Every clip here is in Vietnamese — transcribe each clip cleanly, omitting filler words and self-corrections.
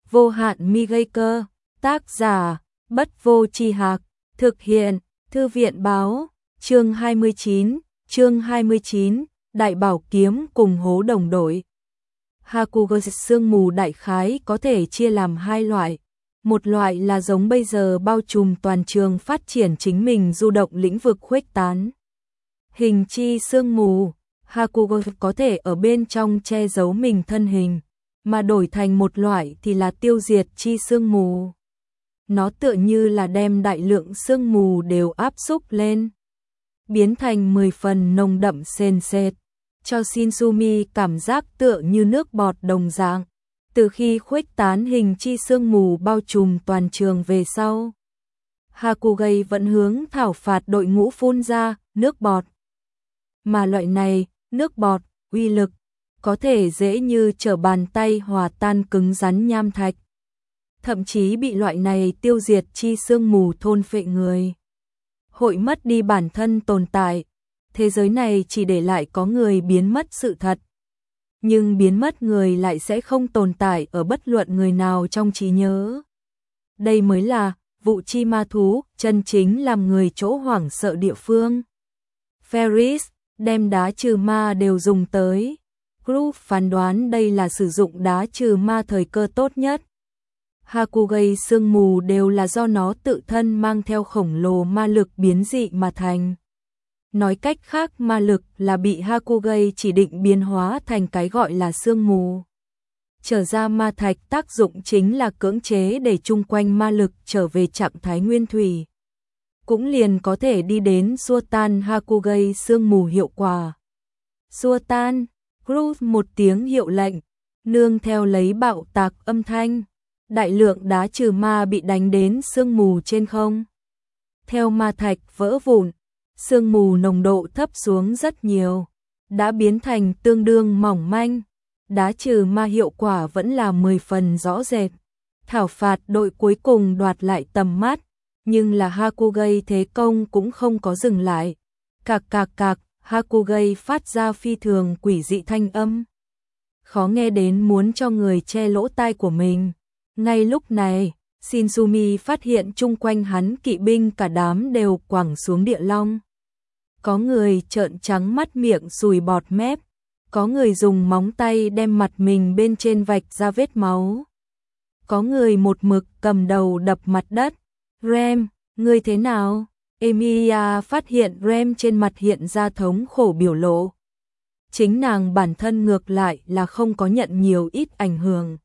vô hạn mi gây cơ, tác giả, Bất Vô Tri Hạc, thực hiện, Thư viện báo, chương 29, Đại Bảo Kiếm cùng Hố Đồng Đội. Hakugo sương mù đại khái có thể chia làm hai loại. Một loại là giống bây giờ bao trùm toàn trường phát triển chính mình du động lĩnh vực khuếch tán. Hình chi sương mù, Hakugo có thể ở bên trong che giấu mình thân hình, mà đổi thành một loại thì là tiêu diệt chi sương mù. Nó tựa như là đem đại lượng sương mù đều áp xúc lên, biến thành 10 phần nồng đậm sền sệt, cho Shinsumi cảm giác tựa như nước bọt đồng dạng. Từ khi khuếch tán hình chi sương mù bao trùm toàn trường về sau, Hakugo vẫn hướng thảo phạt đội ngũ phun ra nước bọt. Mà loại này, nước bọt, uy lực, có thể dễ như trở bàn tay hòa tan cứng rắn nham thạch. Thậm chí bị loại này tiêu diệt chi sương mù thôn phệ người, hội mất đi bản thân tồn tại. Thế giới này chỉ để lại có người biến mất sự thật. Nhưng biến mất người lại sẽ không tồn tại ở bất luận người nào trong trí nhớ. Đây mới là vụ chi ma thú, chân chính làm người chỗ hoảng sợ địa phương. Ferris đem đá trừ ma đều dùng tới. Group phán đoán đây là sử dụng đá trừ ma thời cơ tốt nhất. Hakugo sương mù đều là do nó tự thân mang theo khổng lồ ma lực biến dị mà thành. Nói cách khác, ma lực là bị Hakugo chỉ định biến hóa thành cái gọi là sương mù. Trở ra ma thạch tác dụng chính là cưỡng chế để chung quanh ma lực trở về trạng thái nguyên thủy. Cũng liền có thể đi đến xua tan Hakugo sương mù hiệu quả. Xua tan, Groot một tiếng hiệu lệnh, nương theo lấy bạo tạc âm thanh. Đại lượng đá trừ ma bị đánh đến sương mù trên không. Theo ma thạch vỡ vụn, sương mù nồng độ thấp xuống rất nhiều, đã biến thành tương đương mỏng manh. Đá trừ ma hiệu quả vẫn là 10 phần rõ rệt. Thảo phạt đội cuối cùng đoạt lại tầm mắt, nhưng là Hakugo thế công cũng không có dừng lại. Cạc cạc cạc, Hakugo phát ra phi thường quỷ dị thanh âm, khó nghe đến muốn cho người che lỗ tai của mình. Ngay lúc này, Shinsumi phát hiện chung quanh hắn kỵ binh cả đám đều quẳng xuống địa long. Có người trợn trắng mắt miệng sùi bọt mép, có người dùng móng tay đem mặt mình bên trên vạch ra vết máu. Có người một mực cầm đầu đập mặt đất. Rem, ngươi thế nào? Emilia phát hiện Rem trên mặt hiện ra thống khổ biểu lộ. Chính nàng bản thân ngược lại là không có nhận nhiều ít ảnh hưởng.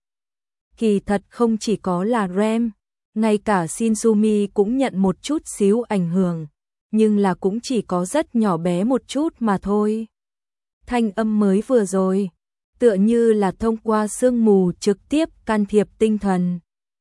Kỳ thật không chỉ có là Rem, ngay cả Shinsumi cũng nhận một chút xíu ảnh hưởng, nhưng là cũng chỉ có rất nhỏ bé một chút mà thôi. Thanh âm mới vừa rồi, tựa như là thông qua sương mù trực tiếp can thiệp tinh thần.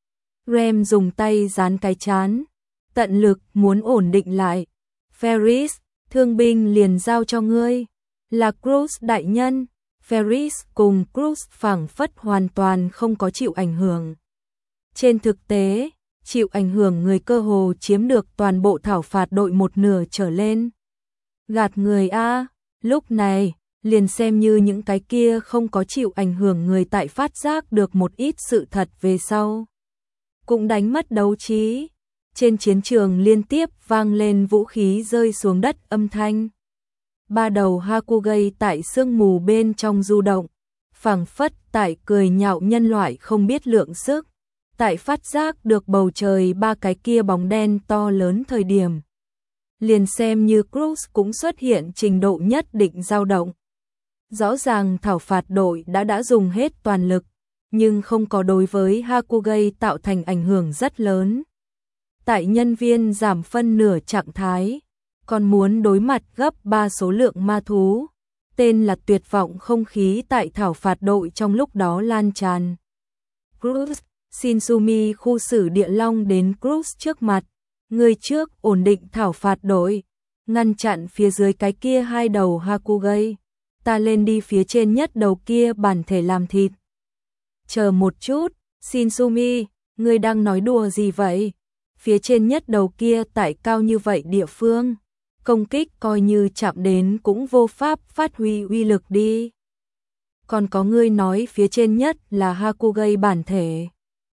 Rem dùng tay dán cái trán, tận lực muốn ổn định lại. Ferris, thương binh liền giao cho ngươi. Là Cruz đại nhân. Ferris cùng Cruz phảng phất hoàn toàn không có chịu ảnh hưởng. Trên thực tế, chịu ảnh hưởng người cơ hồ chiếm được toàn bộ thảo phạt đội một nửa trở lên. Gạt người a, lúc này, liền xem như những cái kia không có chịu ảnh hưởng người tại phát giác được một ít sự thật về sau, cũng đánh mất đấu trí. Trên chiến trường liên tiếp vang lên vũ khí rơi xuống đất âm thanh. Ba đầu Hakugo tại sương mù bên trong du động, phảng phất tại cười nhạo nhân loại không biết lượng sức. Tại phát giác được bầu trời ba cái kia bóng đen to lớn thời điểm, liền xem như Cruz cũng xuất hiện trình độ nhất định dao động. Rõ ràng thảo phạt đội đã dùng hết toàn lực, nhưng không có đối với Hakugo tạo thành ảnh hưởng rất lớn. Tại nhân viên giảm phân nửa trạng thái, còn muốn đối mặt gấp 3 số lượng ma thú. Tên là tuyệt vọng không khí tại thảo phạt đội trong lúc đó lan tràn. Cruz, Shinsumi khu xử địa long đến Cruz trước mặt. Người trước ổn định thảo phạt đội, ngăn chặn phía dưới cái kia hai đầu Hakugo. Ta lên đi phía trên nhất đầu kia bản thể làm thịt. Chờ một chút, Shinsumi, ngươi đang nói đùa gì vậy? Phía trên nhất đầu kia tại cao như vậy địa phương, công kích coi như chạm đến cũng vô pháp phát huy uy lực đi. Còn có ngươi nói phía trên nhất là Hakugo bản thể.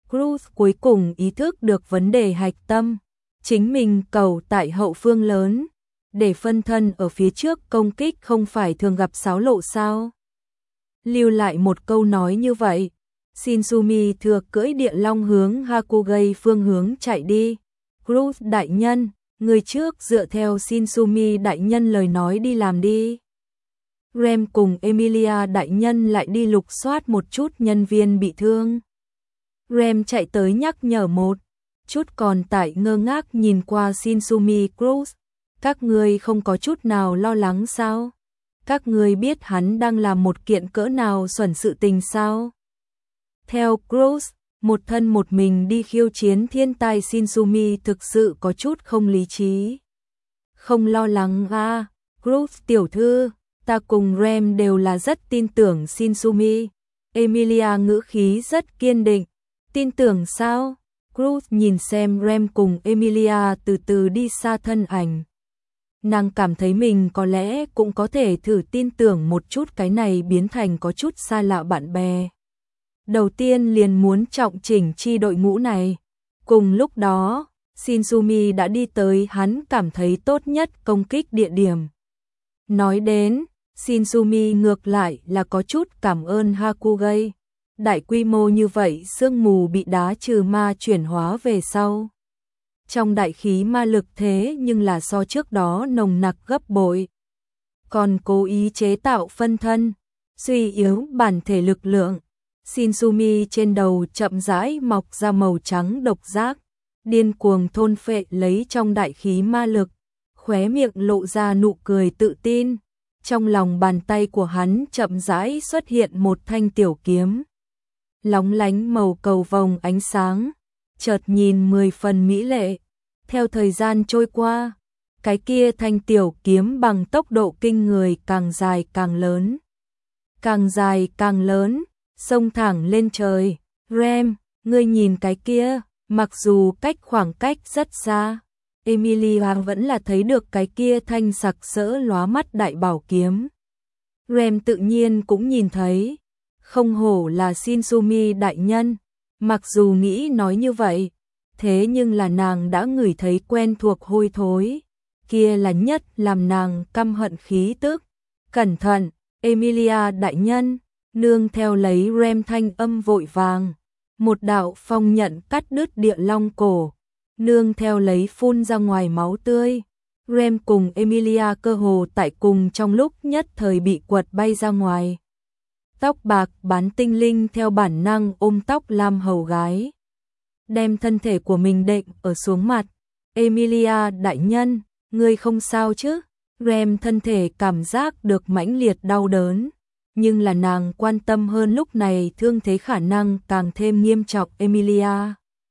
Cruz cuối cùng ý thức được vấn đề hạch tâm. Chính mình cầu tại hậu phương lớn, để phân thân ở phía trước công kích không phải thường gặp xáo lộ sao? Lưu lại một câu nói như vậy, Shinsumi thừa cưỡi địa long hướng Hakugai phương hướng chạy đi. Cruz đại nhân, người trước dựa theo Shinsumi đại nhân lời nói đi làm đi. Rem cùng Emilia đại nhân lại đi lục soát một chút nhân viên bị thương. Rem chạy tới nhắc nhở một chút, còn tại ngơ ngác nhìn qua Shinsumi. Cruz, các ngươi không có chút nào lo lắng sao? Các ngươi biết hắn đang làm một kiện cỡ nào xuẩn sự tình sao? Theo Cruz, một thân một mình đi khiêu chiến thiên tai, Shinsumi thực sự có chút không lý trí. Không lo lắng à, Cruz tiểu thư, ta cùng Rem đều là rất tin tưởng Shinsumi. Emilia ngữ khí rất kiên định. Tin tưởng sao? Cruz nhìn xem Rem cùng Emilia từ từ đi xa thân ảnh. Nàng cảm thấy mình có lẽ cũng có thể thử tin tưởng một chút cái này biến thành có chút xa lạ bạn bè. Đầu tiên liền muốn trọng chỉnh chi đội ngũ này. Cùng lúc đó, Shinsumi đã đi tới hắn cảm thấy tốt nhất công kích địa điểm. Nói đến, Shinsumi ngược lại là có chút cảm ơn Hakugai. Đại quy mô như vậy sương mù bị đá trừ ma chuyển hóa về sau. Trong đại khí ma lực thế nhưng là so trước đó nồng nặc gấp bội. Còn cố ý chế tạo phân thân, suy yếu bản thể lực lượng. Shinsumi trên đầu chậm rãi mọc ra màu trắng độc giác, điên cuồng thôn phệ lấy trong đại khí ma lực, khóe miệng lộ ra nụ cười tự tin. Trong lòng bàn tay của hắn chậm rãi xuất hiện một thanh tiểu kiếm, lóng lánh màu cầu vồng ánh sáng, chợt nhìn 10 phần mỹ lệ. Theo thời gian trôi qua, cái kia thanh tiểu kiếm bằng tốc độ kinh người càng dài càng lớn. Càng dài càng lớn, xông thẳng lên trời. Rem, ngươi nhìn cái kia, mặc dù cách khoảng cách rất xa, Emilia vẫn là thấy được cái kia thanh sặc sỡ lóa mắt đại bảo kiếm. Rem tự nhiên cũng nhìn thấy, không hổ là Shinsumi đại nhân, mặc dù nghĩ nói như vậy, thế nhưng là nàng đã ngửi thấy quen thuộc hôi thối, kia là nhất làm nàng căm hận khí tức. Cẩn thận, Emilia đại nhân, nương theo lấy Rem thanh âm vội vàng, một đạo phong nhận cắt đứt địa long cổ, nương theo lấy phun ra ngoài máu tươi. Rem cùng Emilia cơ hồ tại cùng trong lúc nhất thời bị quật bay ra ngoài. Tóc bạc bán tinh linh theo bản năng ôm tóc lam hầu gái, đem thân thể của mình đệm ở xuống mặt. Emilia đại nhân, ngươi không sao chứ? Rem thân thể cảm giác được mãnh liệt đau đớn, nhưng là nàng quan tâm hơn lúc này thương thế khả năng càng thêm nghiêm trọng. Emilia,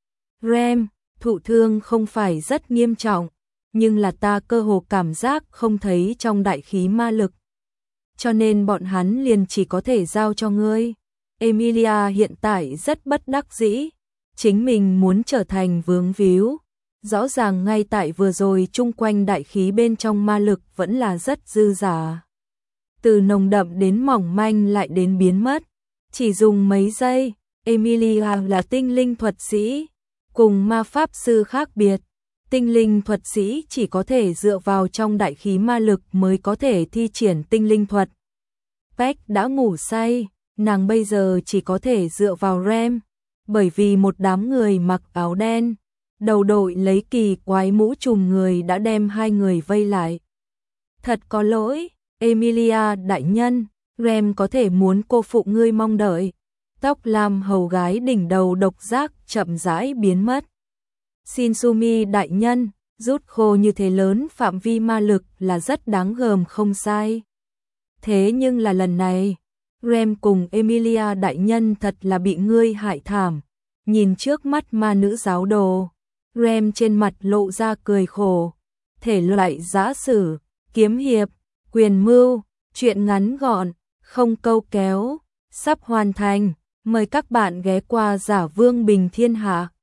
Rem, thụ thương không phải rất nghiêm trọng, nhưng là ta cơ hồ cảm giác không thấy trong đại khí ma lực, cho nên bọn hắn liền chỉ có thể giao cho ngươi. Emilia hiện tại rất bất đắc dĩ, chính mình muốn trở thành vướng víu. Rõ ràng ngay tại vừa rồi chung quanh đại khí bên trong ma lực vẫn là rất dư dả. Từ nồng đậm đến mỏng manh lại đến biến mất. Chỉ dùng mấy giây. Emilia là tinh linh thuật sĩ, cùng ma pháp sư khác biệt. Tinh linh thuật sĩ chỉ có thể dựa vào trong đại khí ma lực mới có thể thi triển tinh linh thuật. Peck đã ngủ say, nàng bây giờ chỉ có thể dựa vào Rem, bởi vì một đám người mặc áo đen, đầu đội lấy kỳ quái mũ trùm người đã đem hai người vây lại. Thật có lỗi, Emilia đại nhân, Rem có thể muốn cô phụ ngươi mong đợi. Tóc lam hầu gái đỉnh đầu độc giác chậm rãi biến mất. Shinsumi đại nhân, rút khô như thế lớn phạm vi ma lực là rất đáng gờm không sai. Thế nhưng là lần này, Rem cùng Emilia đại nhân thật là bị ngươi hại thảm. Nhìn trước mắt ma nữ giáo đồ, Rem trên mặt lộ ra cười khổ. Thể loại giã sử, kiếm hiệp, quyền mưu, truyện ngắn gọn, không câu kéo, sắp hoàn thành. Mời các bạn ghé qua Giả Vương Bình Thiên Hạ.